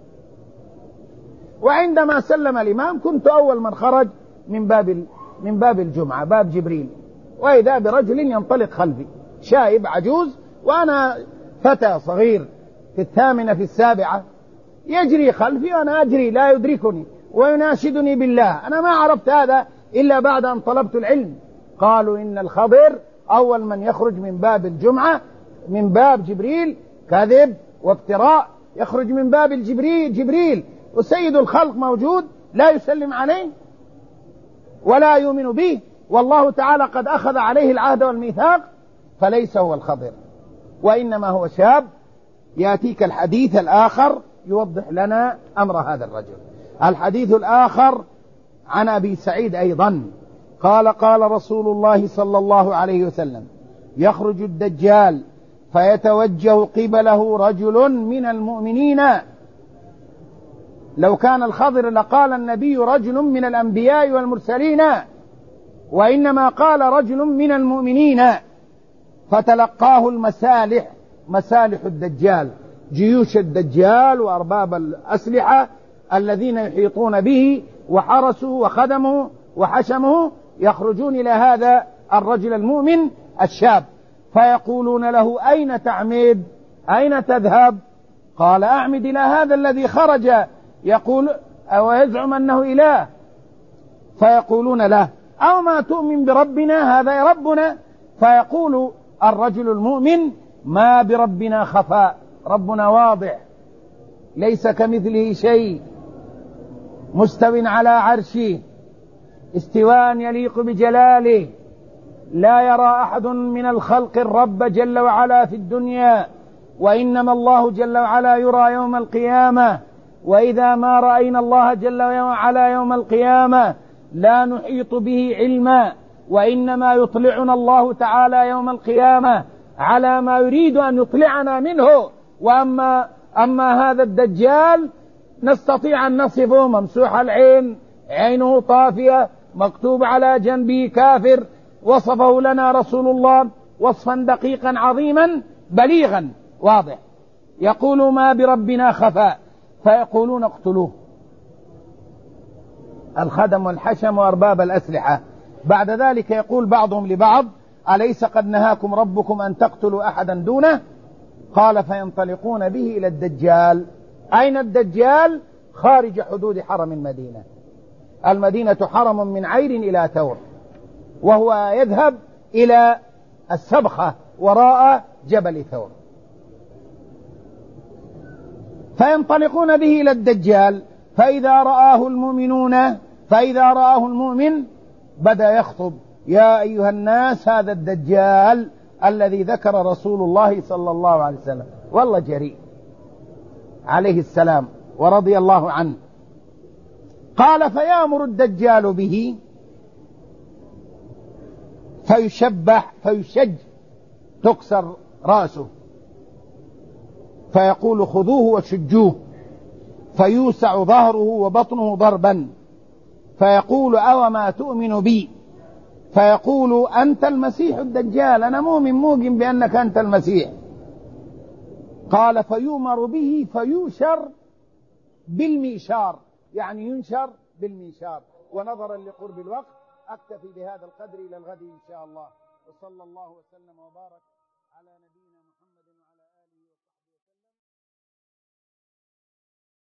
وعندما سلم الإمام كنت أول من خرج من باب من باب الجمعة باب جبريل، وإذا برجل ينطلق خلفي شايب عجوز وأنا فتى صغير في الثامنة في السابعة، يجري خلفي وأنا أجري لا يدركني ويناشدني بالله. أنا ما عرفت هذا إلا بعد أن طلبت العلم، قالوا إن الخضر أول من يخرج من باب الجمعة من باب جبريل، كذب وافتراء، يخرج من باب الجبريل جبريل وسيد الخلق موجود لا يسلم عليه ولا يؤمن به، والله تعالى قد أخذ عليه العهد والميثاق، فليس هو الخضر، وإنما هو شاب. يأتيك الحديث الآخر يوضح لنا أمر هذا الرجل. الحديث الآخر عن أبي سعيد أيضا قال قال رسول الله صلى الله عليه وسلم: يخرج الدجال فيتوجه قبله رجل من المؤمنين. لو كان الخضر لقال النبي رجل من الأنبياء والمرسلين، وإنما قال رجل من المؤمنين، فتلقاه المسالح، مسالح الدجال، جيوش الدجال وأرباب الأسلحة الذين يحيطون به وحرسوا وخدموا وحشموا، يخرجون إلى هذا الرجل المؤمن الشاب فيقولون له: أين تعمد؟ أين تذهب؟ قال: أعمد إلى هذا الذي خرج يقول أو يزعم أنه إله. فيقولون له: أو ما تؤمن بربنا؟ هذا ربنا. فيقول الرجل المؤمن: ما بربنا خفاء، ربنا واضح، ليس كمثله شيء، مستو على عرشه استواء يليق بجلاله، لا يرى أحد من الخلق الرب جل وعلا في الدنيا، وإنما الله جل وعلا يرى يوم القيامة، وإذا ما رأينا الله جل وعلا يوم القيامة لا نحيط به علما، وإنما يطلعنا الله تعالى يوم القيامة على ما يريد أن يطلعنا منه. وأما أما هذا الدجال نستطيع أن نصفه: ممسوح العين، عينه طافية، مكتوب على جنبه كافر. وصفه لنا رسول الله وصفا دقيقا عظيما بليغا واضح، يقول: ما بربنا خفاء. فيقولون: اقتلوه، الخدم والحشم وأرباب الأسلحة. بعد ذلك يقول بعضهم لبعض: أليس قد نهاكم ربكم أن تقتلوا أحدا دونه؟ قال: فينطلقون به إلى الدجال. أين الدجال؟ خارج حدود حرم المدينة. المدينة حرم من عير إلى ثور، وهو يذهب إلى السبخة وراء جبل ثور. فينطلقون به إلى الدجال، فإذا رآه المؤمنون فإذا رآه المؤمن بدأ يخطب: يا أيها الناس، هذا الدجال الذي ذكر رسول الله صلى الله عليه وسلم، والله جريء عليه السلام ورضي الله عنه. قال: فيأمر الدجال به فيشبح فيشج، تكسر رأسه، فيقول: خذوه وشجوه، فيوسع ظهره وبطنه ضربا، فيقول: أو ما تؤمن بي؟ فيقول: أنت المسيح الدجال، أنا مؤمن موقن بأنك أنت المسيح. قال: فيؤمر به فيوشر بالميشار، يعني ينشر بالميشار. ونظرا لقرب الوقت أكتفي بهذا القدر، إلى الغد إن شاء الله، وصلى الله وسلم وبارك على نبينا